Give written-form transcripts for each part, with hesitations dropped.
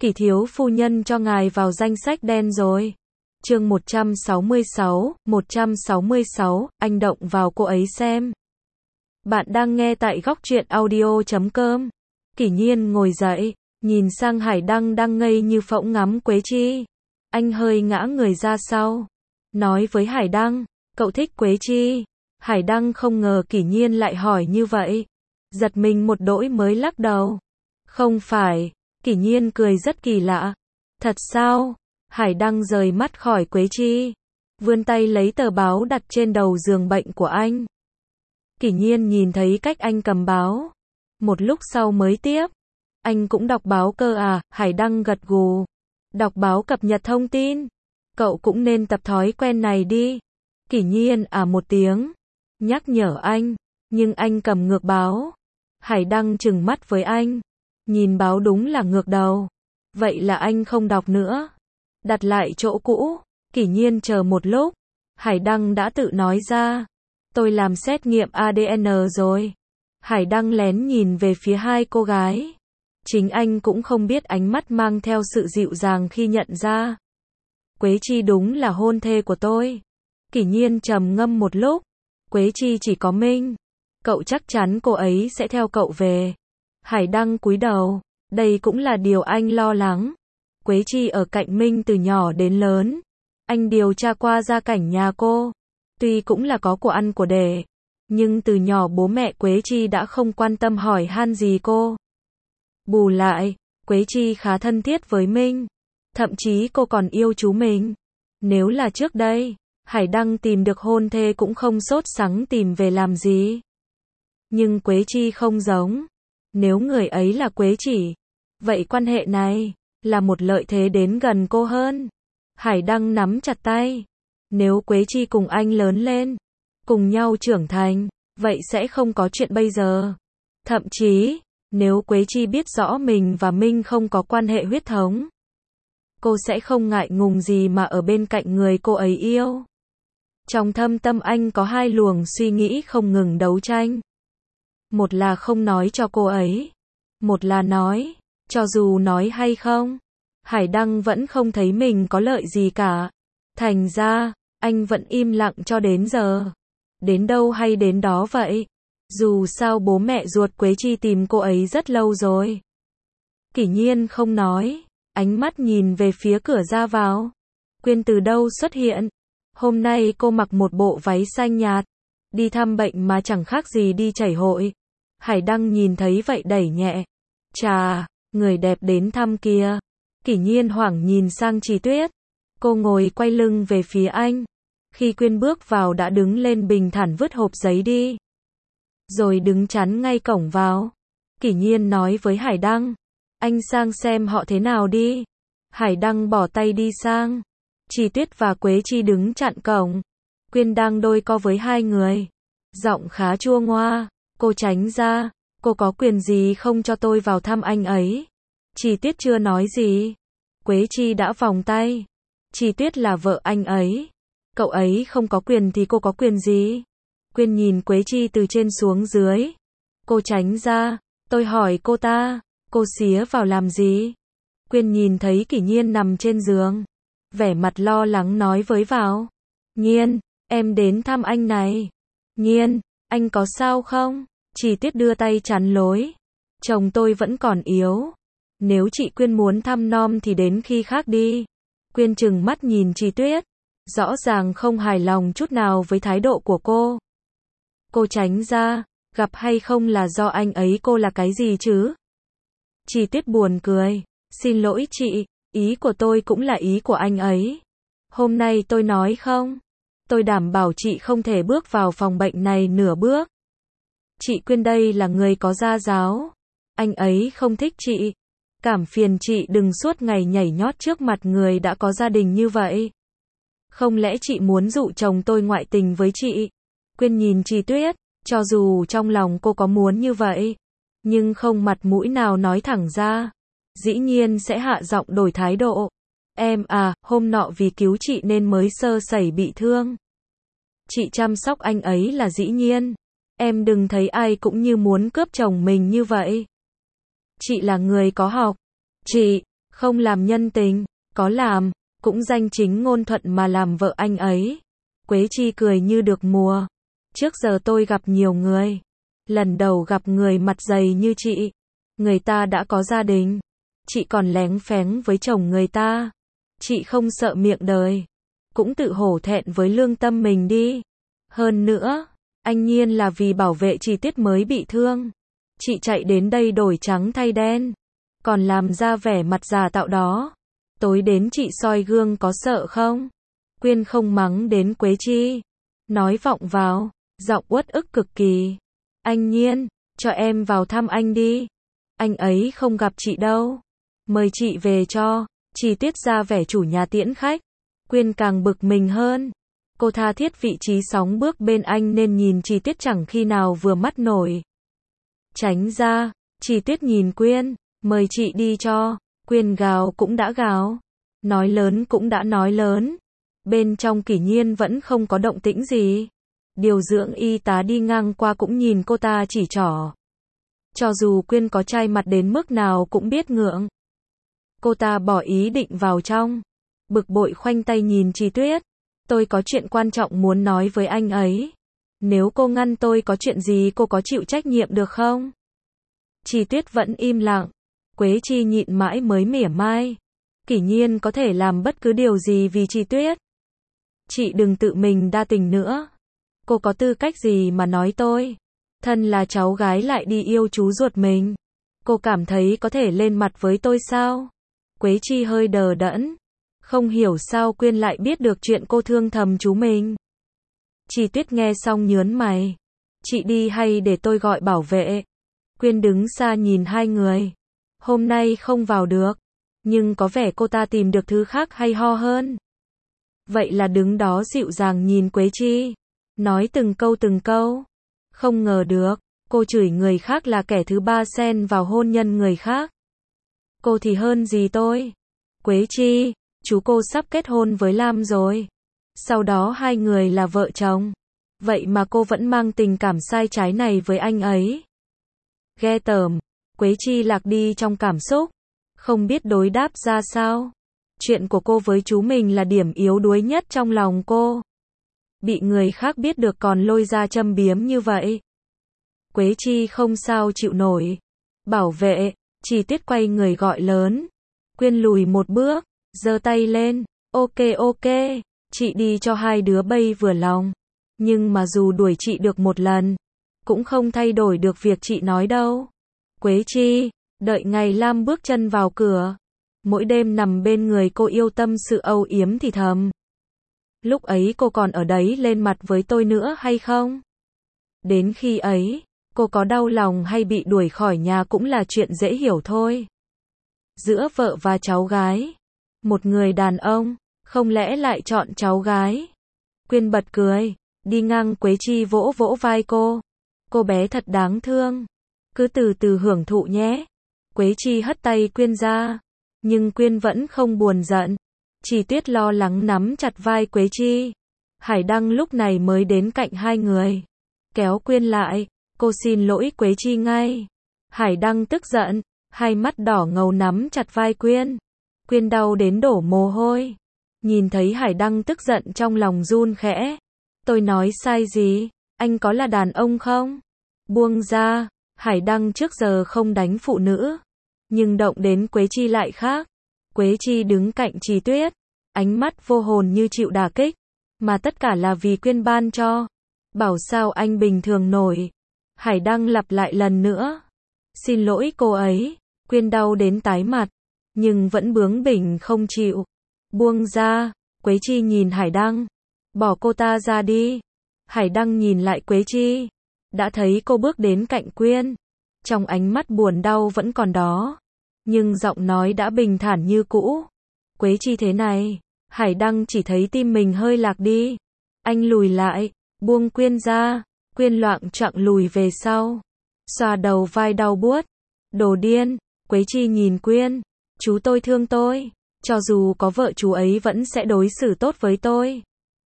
Kỷ thiếu phu nhân cho ngài vào danh sách đen rồi. Chương 166, anh động vào cô ấy xem. Bạn đang nghe tại góc truyện audio.com. Kỷ Nhiên ngồi dậy, nhìn sang Hải Đăng đang ngây như phỗng ngắm Quế Chi. Anh hơi ngã người ra sau, nói với Hải Đăng, cậu thích Quế Chi. Hải Đăng không ngờ Kỷ Nhiên lại hỏi như vậy. Giật mình một đỗi mới lắc đầu. Không phải. Kỷ Nhiên cười rất kỳ lạ. Thật sao? Hải Đăng rời mắt khỏi Quế Chi, vươn tay lấy tờ báo đặt trên đầu giường bệnh của anh. Kỷ Nhiên nhìn thấy cách anh cầm báo, một lúc sau mới tiếp. Anh cũng đọc báo cơ à? Hải Đăng gật gù. Đọc báo cập nhật thông tin. Cậu cũng nên tập thói quen này đi. Kỷ Nhiên một tiếng, nhắc nhở anh, nhưng anh cầm ngược báo. Hải Đăng trừng mắt với anh. Nhìn báo đúng là ngược đầu. Vậy là anh không đọc nữa. Đặt lại chỗ cũ. Kỷ Nhiên chờ một lúc. Hải Đăng đã tự nói ra. Tôi làm xét nghiệm ADN rồi. Hải Đăng lén nhìn về phía hai cô gái. Chính anh cũng không biết ánh mắt mang theo sự dịu dàng khi nhận ra. Quế Chi đúng là hôn thê của tôi. Kỷ Nhiên trầm ngâm một lúc. Quế Chi chỉ có Minh. Cậu chắc chắn cô ấy sẽ theo cậu về. Hải Đăng cúi đầu. Đây cũng là điều anh lo lắng. Quế Chi ở cạnh Minh từ nhỏ đến lớn. Anh điều tra qua gia cảnh nhà cô. Tuy cũng là có của ăn của để, nhưng từ nhỏ bố mẹ Quế Chi đã không quan tâm hỏi han gì cô. Bù lại, Quế Chi khá thân thiết với Minh. Thậm chí cô còn yêu chú mình. Nếu là trước đây, Hải Đăng tìm được hôn thê cũng không sốt sắng tìm về làm gì. Nhưng Quế Chi không giống. Nếu người ấy là Quế Chỉ, vậy quan hệ này là một lợi thế đến gần cô hơn. Hải Đăng nắm chặt tay. Nếu Quế Chi cùng anh lớn lên, cùng nhau trưởng thành, vậy sẽ không có chuyện bây giờ. Thậm chí, nếu Quế Chi biết rõ mình và Minh không có quan hệ huyết thống, cô sẽ không ngại ngùng gì mà ở bên cạnh người cô ấy yêu. Trong thâm tâm anh có hai luồng suy nghĩ không ngừng đấu tranh. Một là không nói cho cô ấy. Một là nói, cho dù nói hay không, Hải Đăng vẫn không thấy mình có lợi gì cả. Thành ra, anh vẫn im lặng cho đến giờ. Đến đâu hay đến đó vậy. Dù sao bố mẹ ruột Quế Chi tìm cô ấy rất lâu rồi. Kỷ Nhiên không nói, ánh mắt nhìn về phía cửa ra vào. Quyên từ đâu xuất hiện? Hôm nay cô mặc một bộ váy xanh nhạt, đi thăm bệnh mà chẳng khác gì đi chảy hội. Hải Đăng nhìn thấy vậy đẩy nhẹ. Chà, người đẹp đến thăm kìa. Kỷ Nhiên hoảng nhìn sang Trì Tuyết. Cô ngồi quay lưng về phía anh. Khi Quyên bước vào đã đứng lên bình thản vứt hộp giấy đi. Rồi đứng chắn ngay cổng vào. Kỷ Nhiên nói với Hải Đăng. Anh sang xem họ thế nào đi. Hải Đăng bỏ tay đi sang. Trì Tuyết và Quế Chi đứng chặn cổng. Quyên đang đôi co với hai người. Giọng khá chua ngoa. Cô tránh ra. Cô có quyền gì không cho tôi vào thăm anh ấy? Trì Tuyết chưa nói gì. Quế Chi đã vòng tay. Trì Tuyết là vợ anh ấy. Cậu ấy không có quyền thì cô có quyền gì? Quyên nhìn Quế Chi từ trên xuống dưới. Cô tránh ra. Tôi hỏi cô ta. Cô xía vào làm gì? Quyên nhìn thấy Kỷ Nhiên nằm trên giường. Vẻ mặt lo lắng nói với vào. Nhiên, em đến thăm anh này. Nhiên, anh có sao không? Trì Tuyết đưa tay chắn lối. Chồng tôi vẫn còn yếu. Nếu chị Quyên muốn thăm nom thì đến khi khác đi. Quyên trừng mắt nhìn Trì Tuyết. Rõ ràng không hài lòng chút nào với thái độ của cô. Cô tránh ra. Gặp hay không là do anh ấy, cô là cái gì chứ? Trì Tuyết buồn cười. Xin lỗi chị. Ý của tôi cũng là ý của anh ấy. Hôm nay tôi nói không. Tôi đảm bảo chị không thể bước vào phòng bệnh này nửa bước. Chị Quyên đây là người có gia giáo. Anh ấy không thích chị. Cảm phiền chị đừng suốt ngày nhảy nhót trước mặt người đã có gia đình như vậy. Không lẽ chị muốn dụ chồng tôi ngoại tình với chị? Quyên nhìn Trì Tuyết. Cho dù trong lòng cô có muốn như vậy, nhưng không mặt mũi nào nói thẳng ra. Dĩ nhiên sẽ hạ giọng đổi thái độ. Em hôm nọ vì cứu chị nên mới sơ sẩy bị thương. Chị chăm sóc anh ấy là dĩ nhiên. Em đừng thấy ai cũng như muốn cướp chồng mình như vậy. Chị là người có học. Chị, Không làm nhân tình, có làm, cũng danh chính ngôn thuận mà làm vợ anh ấy. Quế Chi cười như được mùa. Trước giờ tôi gặp nhiều người. Lần đầu gặp người mặt dày như chị. Người ta đã có gia đình. Chị còn léng phéng với chồng người ta. Chị không sợ miệng đời. Cũng tự hổ thẹn với lương tâm mình đi. Hơn nữa, anh Nhiên là vì bảo vệ Chi Tiết mới bị thương. Chị chạy đến đây đổi trắng thay đen. Còn làm ra vẻ mặt già tạo đó. Tối đến chị soi gương có sợ không? Quyên không mắng đến Quế Chi. Nói vọng vào, giọng uất ức cực kỳ. Anh Nhiên, cho em vào thăm anh đi. Anh ấy không gặp chị đâu. Mời chị về cho. Chi Tiết ra vẻ chủ nhà tiễn khách. Quyên càng bực mình hơn. Cô tha thiết vị trí sóng bước bên anh nên nhìn Chi Tiết chẳng khi nào vừa mắt nổi. Tránh ra, Chi Tiết nhìn Quyên. Mời chị đi cho. Quyên gào cũng đã gào. Nói lớn cũng đã nói lớn. Bên trong Kỷ Nhiên vẫn không có động tĩnh gì. Điều dưỡng y tá đi ngang qua cũng nhìn cô ta chỉ trỏ. Cho dù Quyên có chai mặt đến mức nào cũng biết ngượng. Cô ta bỏ ý định vào trong. Bực bội khoanh tay nhìn Chi Tuyết. Tôi có chuyện quan trọng muốn nói với anh ấy. Nếu cô ngăn tôi có chuyện gì cô có chịu trách nhiệm được không? Chi Tuyết vẫn im lặng. Quế Chi nhịn mãi mới mỉa mai. Kỷ Nhiên có thể làm bất cứ điều gì vì Chi Tuyết. Chị đừng tự mình đa tình nữa. Cô có tư cách gì mà nói tôi? Thân là cháu gái lại đi yêu chú ruột mình. Cô cảm thấy có thể lên mặt với tôi sao? Quế Chi hơi đờ đẫn. Không hiểu sao Quyên lại biết được chuyện cô thương thầm chú mình. Chi Tuyết nghe xong nhớn mày. Chị đi hay để tôi gọi bảo vệ? Quyên đứng xa nhìn hai người. Hôm nay không vào được. Nhưng có vẻ cô ta tìm được thứ khác hay ho hơn. Vậy là đứng đó dịu dàng nhìn Quế Chi. Nói từng câu. Không ngờ được. Cô chửi người khác là kẻ thứ ba xen vào hôn nhân người khác. Cô thì hơn gì tôi? Quế Chi, chú cô sắp kết hôn với Lam rồi. Sau đó hai người là vợ chồng. Vậy mà cô vẫn mang tình cảm sai trái này với anh ấy. Ghê tởm. Quế Chi lạc đi trong cảm xúc. Không biết đối đáp ra sao. Chuyện của cô với chú mình là điểm yếu đuối nhất trong lòng cô. Bị người khác biết được còn lôi ra châm biếm như vậy. Quế Chi không sao chịu nổi. Bảo vệ, Chi Tiết quay người gọi lớn. Quyên lùi một bước, giơ tay lên. Ok, chị đi cho hai đứa bay vừa lòng. Nhưng mà dù đuổi chị được một lần, cũng không thay đổi được việc chị nói đâu. Quế Chi, đợi ngày Lam bước chân vào cửa. Mỗi đêm nằm bên người cô yêu tâm sự âu yếm thì thầm. Lúc ấy cô còn ở đấy lên mặt với tôi nữa hay không? Đến khi ấy, cô có đau lòng hay bị đuổi khỏi nhà cũng là chuyện dễ hiểu thôi. Giữa vợ và cháu gái, một người đàn ông, không lẽ lại chọn cháu gái? Quyên bật cười, đi ngang Quế Chi vỗ vỗ vai cô. Cô bé thật đáng thương. Cứ từ từ hưởng thụ nhé. Quế Chi hất tay Quyên ra. Nhưng Quyên vẫn không buồn giận. Chi Tuyết lo lắng nắm chặt vai Quế Chi. Hải Đăng lúc này mới đến cạnh hai người. Kéo Quyên lại. Cô xin lỗi Quế Chi ngay. Hải Đăng tức giận. Hai mắt đỏ ngầu nắm chặt vai Quyên. Quyên đau đến đổ mồ hôi. Nhìn thấy Hải Đăng tức giận trong lòng run khẽ. Tôi nói sai gì? Anh có là đàn ông không? Buông ra. Hải Đăng trước giờ không đánh phụ nữ. Nhưng động đến Quế Chi lại khác. Quế Chi đứng cạnh Chi Tuyết. Ánh mắt vô hồn như chịu đả kích. Mà tất cả là vì Quyên ban cho. Bảo sao anh bình thường nổi. Hải Đăng lặp lại lần nữa. Xin lỗi cô ấy. Quyên đau đến tái mặt. Nhưng vẫn bướng bỉnh không chịu. Buông ra. Quế Chi nhìn Hải Đăng. Bỏ cô ta ra đi. Hải Đăng nhìn lại Quế Chi. Đã thấy cô bước đến cạnh Quyên. Trong ánh mắt buồn đau vẫn còn đó. Nhưng giọng nói đã bình thản như cũ. Quế Chi thế này. Hải Đăng chỉ thấy tim mình hơi lạc đi. Anh lùi lại. Buông Quyên ra. Quyên loạng choạng lùi về sau. Xoa đầu vai đau buốt. Đồ điên. Quế Chi nhìn Quyên. Chú tôi thương tôi. Cho dù có vợ chú ấy vẫn sẽ đối xử tốt với tôi.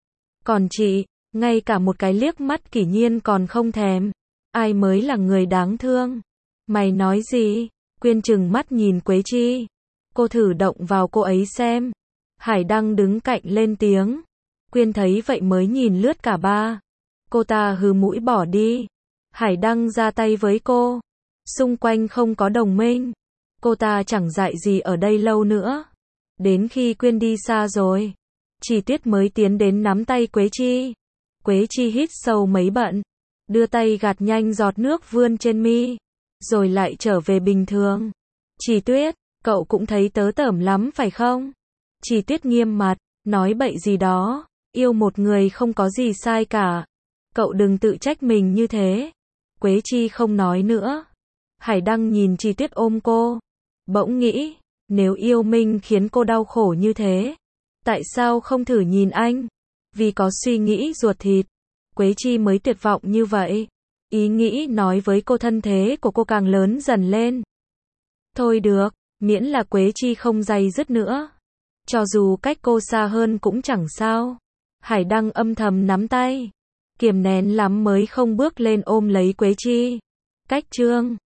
Còn chị, ngay cả một cái liếc mắt Kỷ Nhiên còn không thèm. Ai mới là người đáng thương? Mày nói gì? Quyên trừng mắt nhìn Quế Chi. cô thử động vào cô ấy xem. Hải Đăng đứng cạnh lên tiếng. Quyên thấy vậy mới nhìn lướt cả ba. Cô ta hừ mũi bỏ đi. Hải Đăng ra tay với cô. Xung quanh không có đồng minh. Cô ta chẳng dại gì ở đây lâu nữa. Đến khi Quyên đi xa rồi, Chỉ Tuyết mới tiến đến nắm tay Quế Chi. Quế Chi hít sâu mấy bận, đưa tay gạt nhanh giọt nước vươn trên mi, rồi lại trở về bình thường. Chỉ Tuyết, cậu cũng thấy tớ tởm lắm phải không? Chỉ Tuyết nghiêm mặt, nói bậy gì đó, yêu một người không có gì sai cả. Cậu đừng tự trách mình như thế. Quế Chi không nói nữa. Hải Đăng nhìn Chỉ Tuyết ôm cô. Bỗng nghĩ, nếu yêu Minh khiến cô đau khổ như thế, tại sao không thử nhìn anh? Vì có suy nghĩ ruột thịt, Quế Chi mới tuyệt vọng như vậy. Ý nghĩ nói với cô thân thế của cô càng lớn dần lên. Thôi được, miễn là Quế Chi không day dứt nữa. Cho dù cách cô xa hơn cũng chẳng sao. Hải Đăng âm thầm nắm tay, kiềm nén lắm mới không bước lên ôm lấy Quế Chi. Cách chương